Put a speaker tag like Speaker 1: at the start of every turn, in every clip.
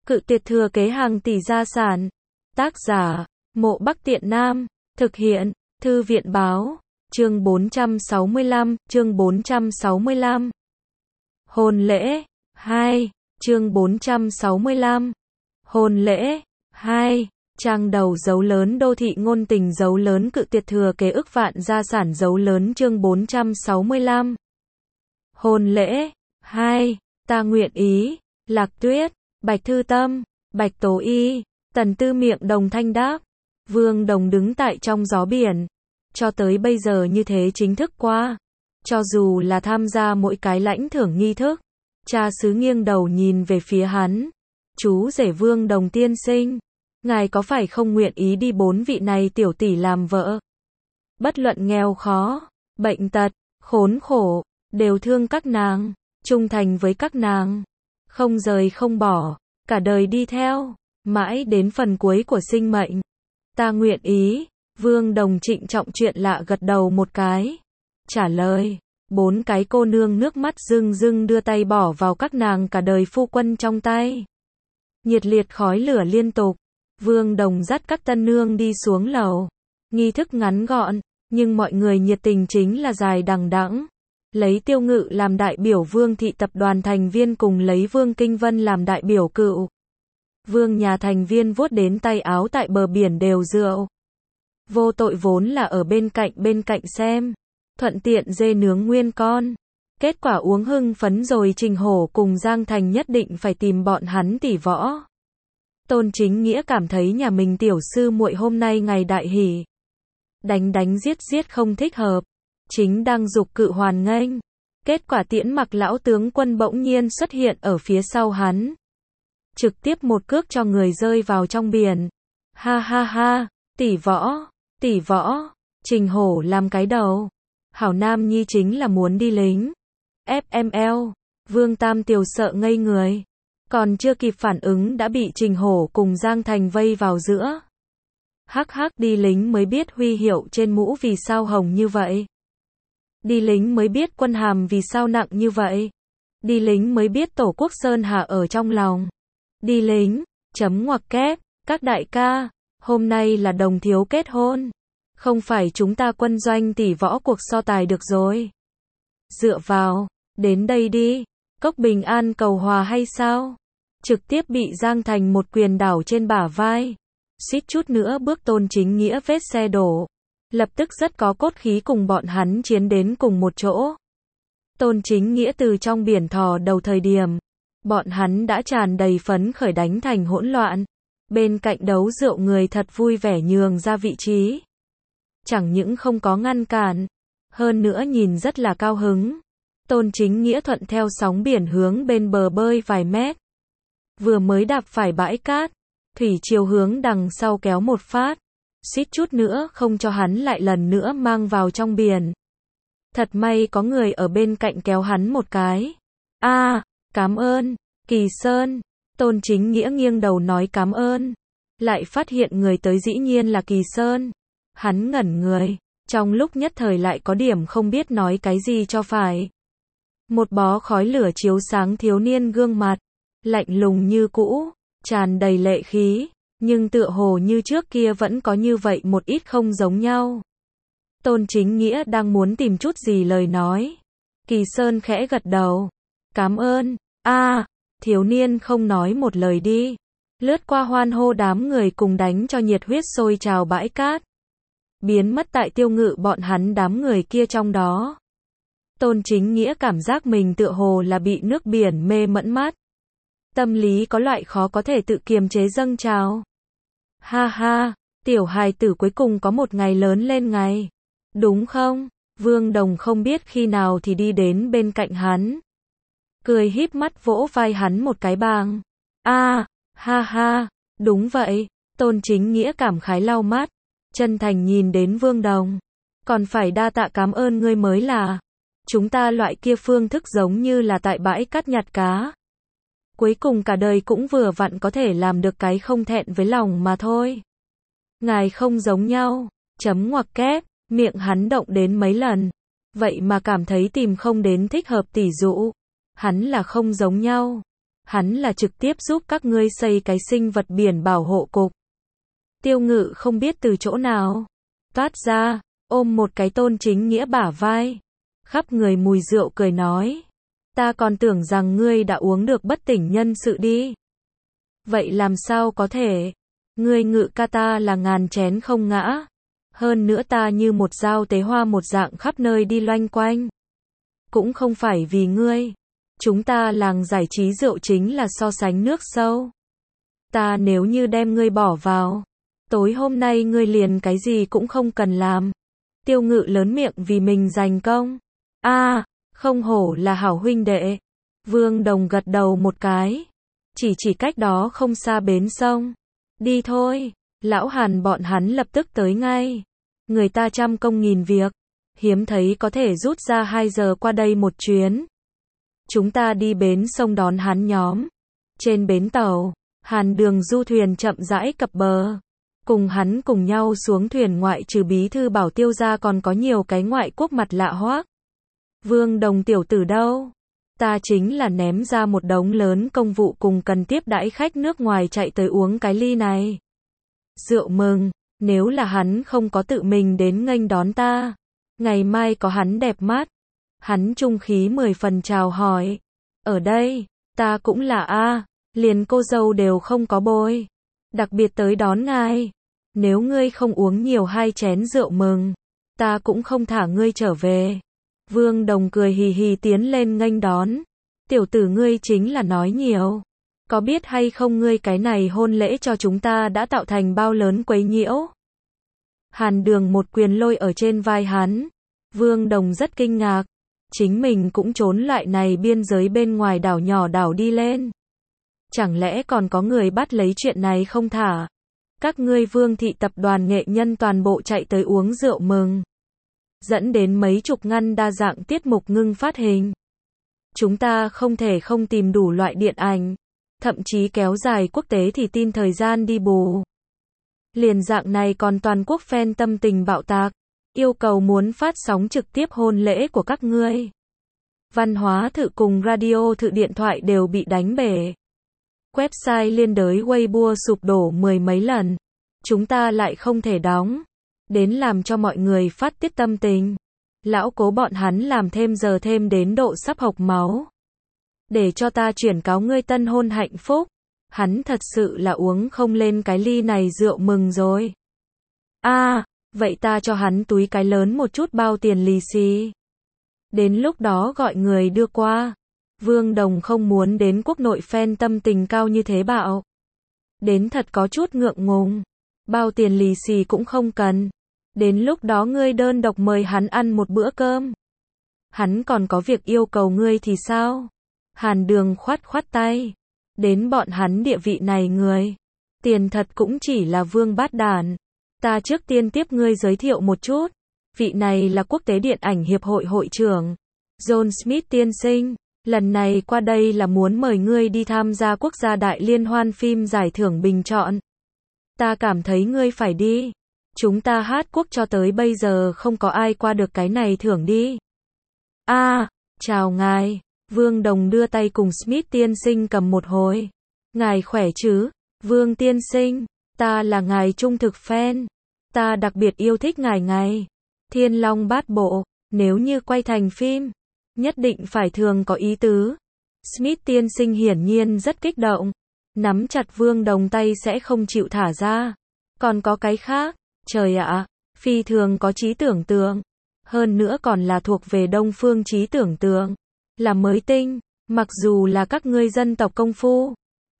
Speaker 1: Cự tuyệt thừa kế hàng tỷ gia sản. Tác giả, Mộ Bắc Tiện Nam. Thực hiện, Thư viện báo. Chương 465, chương 465. Hôn lễ 2, chương 465. Hôn lễ 2. Trang đầu dấu lớn đô thị ngôn tình dấu lớn cự tuyệt thừa kế ức vạn gia sản dấu lớn chương 465. Hôn lễ 2. Ta nguyện ý. Lạc Tuyết, Bạch Thư Tâm, Bạch Tố Y, Tần Tư miệng đồng thanh đáp. Vương Đồng đứng tại trong gió biển. Cho tới bây giờ như thế chính thức qua. Cho dù là tham gia mỗi cái lãnh thưởng nghi thức. Cha xứ nghiêng đầu nhìn về phía hắn. Chú rể Vương Đồng tiên sinh. Ngài có phải không nguyện ý đi 4 vị này tiểu tỷ làm vợ? Bất luận nghèo khó, bệnh tật, khốn khổ, đều thương các nàng, trung thành với các nàng, không rời không bỏ, cả đời đi theo, mãi đến phần cuối của sinh mệnh. Ta nguyện ý. Vương Đồng trịnh trọng chuyện lạ gật đầu một cái. Trả lời. 4 cái cô nương nước mắt rưng rưng đưa tay bỏ vào các nàng cả đời phu quân trong tay. Nhiệt liệt khói lửa liên tục. Vương Đồng dắt các tân nương đi xuống lầu. Nghi thức ngắn gọn, nhưng mọi người nhiệt tình chính là dài đằng đẵng. Lấy Tiêu Ngự làm đại biểu Vương thị tập đoàn thành viên cùng lấy Vương Kinh Vân làm đại biểu cựu. Vương nhà thành viên vuốt đến tay áo tại bờ biển đều rượu. Vô tội vốn là ở bên cạnh xem. Thuận tiện dê nướng nguyên con. Kết quả uống hưng phấn rồi Trình Hổ cùng Giang Thành nhất định phải tìm bọn hắn tỉ võ. Tôn Chính Nghĩa cảm thấy nhà mình tiểu sư muội hôm nay ngày đại hỷ. Đánh giết không thích hợp. Chính đang dục cự hoàn nghênh. Kết quả Tiễn Mặc lão tướng quân bỗng nhiên xuất hiện ở phía sau hắn. Trực tiếp một cước cho người rơi vào trong biển. Ha ha ha, tỷ võ. Trình Hổ làm cái đầu. Hảo Nam Nhi chính là muốn đi lính. FML. Vương Tam Tiều sợ ngây người. Còn chưa kịp phản ứng đã bị Trình Hổ cùng Giang Thành vây vào giữa. Hắc đi lính mới biết huy hiệu trên mũ vì sao hồng như vậy. Đi lính mới biết quân hàm vì sao nặng như vậy. Đi lính mới biết tổ quốc sơn hà ở trong lòng. Đi lính, chấm ngoặc kép, các đại ca, hôm nay là đồng thiếu kết hôn. Không phải chúng ta quân doanh tỉ võ cuộc so tài được rồi. Dựa vào, đến đây đi, cốc bình an cầu hòa hay sao? Trực tiếp bị Giang Thành một quyền đảo trên bả vai. Suýt chút nữa bước Tôn Chính Nghĩa vết xe đổ. Lập tức rất có cốt khí cùng bọn hắn chiến đến cùng một chỗ. Tôn Chính Nghĩa từ trong biển thò đầu thời điểm. Bọn hắn đã tràn đầy phấn khởi đánh thành hỗn loạn. Bên cạnh đấu rượu người thật vui vẻ nhường ra vị trí. Chẳng những không có ngăn cản. Hơn nữa nhìn rất là cao hứng. Tôn Chính Nghĩa thuận theo sóng biển hướng bên bờ bơi vài mét. Vừa mới đạp phải bãi cát. Thủy chiều hướng đằng sau kéo một phát. Suýt chút nữa không cho hắn lại lần nữa mang vào trong biển. Thật may có người ở bên cạnh kéo hắn một cái. Cảm ơn, Kỳ Sơn. Tôn Chính Nghĩa nghiêng đầu nói cảm ơn. Lại phát hiện người tới dĩ nhiên là Kỳ Sơn. Hắn ngẩn người. Trong lúc nhất thời lại có điểm không biết nói cái gì cho phải. Một bó khói lửa chiếu sáng thiếu niên gương mặt. Lạnh lùng như cũ. Tràn đầy lệ khí. Nhưng tựa hồ như trước kia vẫn có như vậy một ít không giống nhau. Tôn Chính Nghĩa đang muốn tìm chút gì lời nói. Kỳ Sơn khẽ gật đầu. Cảm ơn. Thiếu niên không nói một lời đi. Lướt qua hoan hô đám người cùng đánh cho nhiệt huyết sôi trào bãi cát. Biến mất tại Tiêu Ngự bọn hắn đám người kia trong đó. Tôn Chính Nghĩa cảm giác mình tựa hồ là bị nước biển mê mẫn mắt. Tâm lý có loại khó có thể tự kiềm chế dâng trào. Ha, tiểu hài tử cuối cùng có một ngày lớn lên ngày. Đúng không? Vương Đồng không biết khi nào thì đi đến bên cạnh hắn. Cười híp mắt vỗ vai hắn một cái bang. Ha, đúng vậy. Tôn Chính Nghĩa cảm khái lau mắt. Chân thành nhìn đến Vương Đồng. Còn phải đa tạ cảm ơn ngươi mới là. Chúng ta loại kia phương thức giống như là tại bãi cát nhặt cá. Cuối cùng cả đời cũng vừa vặn có thể làm được cái không thẹn với lòng mà thôi. Ngài không giống nhau. Chấm ngoặc kép. Miệng hắn động đến mấy lần. Vậy mà cảm thấy tìm không đến thích hợp tỷ dụ. Hắn là không giống nhau. hắn là trực tiếp giúp các ngươi xây cái sinh vật biển bảo hộ cục. Tiêu Ngự không biết từ chỗ nào toát ra, ôm một cái Tôn Chính Nghĩa bả vai, khắp người mùi rượu cười nói, ta còn tưởng rằng ngươi đã uống được bất tỉnh nhân sự đi. Vậy làm sao có thể? Ngươi Ngự ca ta là ngàn chén không ngã. Hơn nữa ta như một dao tế hoa một dạng khắp nơi đi loanh quanh. Cũng không phải vì ngươi. Chúng ta làng giải trí rượu chính là so sánh nước sâu. Ta nếu như đem ngươi bỏ vào, tối hôm nay ngươi liền cái gì cũng không cần làm. Tiêu Ngự lớn miệng vì mình giành công. Không hổ là hảo huynh đệ. Vương Đồng gật đầu một cái. Chỉ cách đó không xa bến sông. Đi thôi. Lão Hàn bọn hắn lập tức tới ngay. Người ta trăm công nghìn việc. Hiếm thấy có thể rút ra 2 giờ qua đây một chuyến. Chúng ta đi bến sông đón hắn nhóm. Trên bến tàu, Hàn Đường du thuyền chậm rãi cập bờ. Cùng hắn cùng nhau xuống thuyền ngoại trừ bí thư Bảo Tiêu ra còn có nhiều cái ngoại quốc mặt lạ hoắc. Vương Đồng tiểu tử đâu? Ta chính là ném ra một đống lớn công vụ cùng cần tiếp đãi khách nước ngoài chạy tới uống cái ly này. Rượu mừng, nếu là hắn không có tự mình đến nghênh đón ta, ngày mai có hắn đẹp mắt. Hắn trung khí 10 phần chào hỏi. Ở đây, ta cũng là liền cô dâu đều không có bôi. Đặc biệt tới đón ngài. Nếu ngươi không uống nhiều 2 chén rượu mừng, ta cũng không thả ngươi trở về. Vương Đồng cười hì hì tiến lên nghênh đón. Tiểu tử ngươi chính là nói nhiều. Có biết hay không ngươi cái này hôn lễ cho chúng ta đã tạo thành bao lớn quấy nhiễu? Hàn Đường một quyền lôi ở trên vai hắn. Vương Đồng rất kinh ngạc. Chính mình cũng trốn loại này biên giới bên ngoài đảo nhỏ đảo đi lên. Chẳng lẽ còn có người bắt lấy chuyện này không thả? Các ngươi Vương thị tập đoàn nghệ nhân toàn bộ chạy tới uống rượu mừng. Dẫn đến mấy chục ngăn đa dạng tiết mục ngưng phát hình. Chúng ta không thể không tìm đủ loại điện ảnh. Thậm chí kéo dài quốc tế thì tin thời gian đi bù. Liền dạng này còn toàn quốc fan tâm tình bạo tạc. Yêu cầu muốn phát sóng trực tiếp hôn lễ của các ngươi. Văn hóa thự cùng radio thự điện thoại đều bị đánh bể. Website liên đới Weibo sụp đổ 10 mấy lần. Chúng ta lại không thể đóng. Đến làm cho mọi người phát tiết tâm tình. Lão Cố bọn hắn làm thêm giờ thêm đến độ sắp hộc máu. Để cho ta chuyển cáo ngươi tân hôn hạnh phúc. Hắn thật sự là uống không lên cái ly này rượu mừng rồi. Vậy ta cho hắn túi cái lớn một chút bao tiền lì xì. Đến lúc đó gọi người đưa qua. Vương Đồng không muốn đến quốc nội fan tâm tình cao như thế bạo. Đến thật có chút ngượng ngùng. Bao tiền lì xì cũng không cần. Đến lúc đó ngươi đơn độc mời hắn ăn một bữa cơm. Hắn còn có việc yêu cầu ngươi thì sao? Hàn Đường khoát tay. Đến bọn hắn địa vị này người. Tiền thật cũng chỉ là vương bát đàn. Ta trước tiên tiếp ngươi giới thiệu một chút. Vị này là Quốc tế Điện ảnh Hiệp hội hội trưởng. John Smith tiên sinh. Lần này qua đây là muốn mời ngươi đi tham gia quốc gia đại liên hoan phim giải thưởng bình chọn. Ta cảm thấy ngươi phải đi. Chúng ta hát quốc cho tới bây giờ không có ai qua được cái này thưởng đi. Chào ngài. Vương Đồng đưa tay cùng Smith tiên sinh cầm một hồi. Ngài khỏe chứ? Vương tiên sinh, ta là ngài trung thực fan. Ta đặc biệt yêu thích ngài. Thiên Long Bát Bộ, nếu như quay thành phim, nhất định phải thường có ý tứ. Smith tiên sinh hiển nhiên rất kích động. Nắm chặt Vương Đồng tay sẽ không chịu thả ra. Còn có cái khác, trời ạ, phi thường có trí tưởng tượng. Hơn nữa còn là thuộc về đông phương trí tưởng tượng. Là mới tinh, mặc dù là các ngươi dân tộc công phu.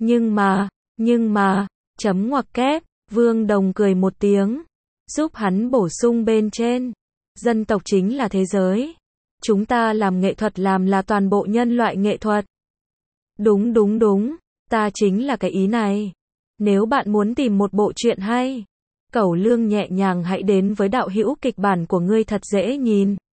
Speaker 1: Nhưng mà, chấm ngoặc kép, Vương Đồng cười một tiếng. Giúp hắn bổ sung bên trên. Dân tộc chính là thế giới. Chúng ta làm nghệ thuật làm là toàn bộ nhân loại nghệ thuật. Đúng. Ta chính là cái ý này. Nếu bạn muốn tìm một bộ truyện hay, cẩu lương nhẹ nhàng hãy đến với đạo hữu kịch bản của ngươi thật dễ nhìn.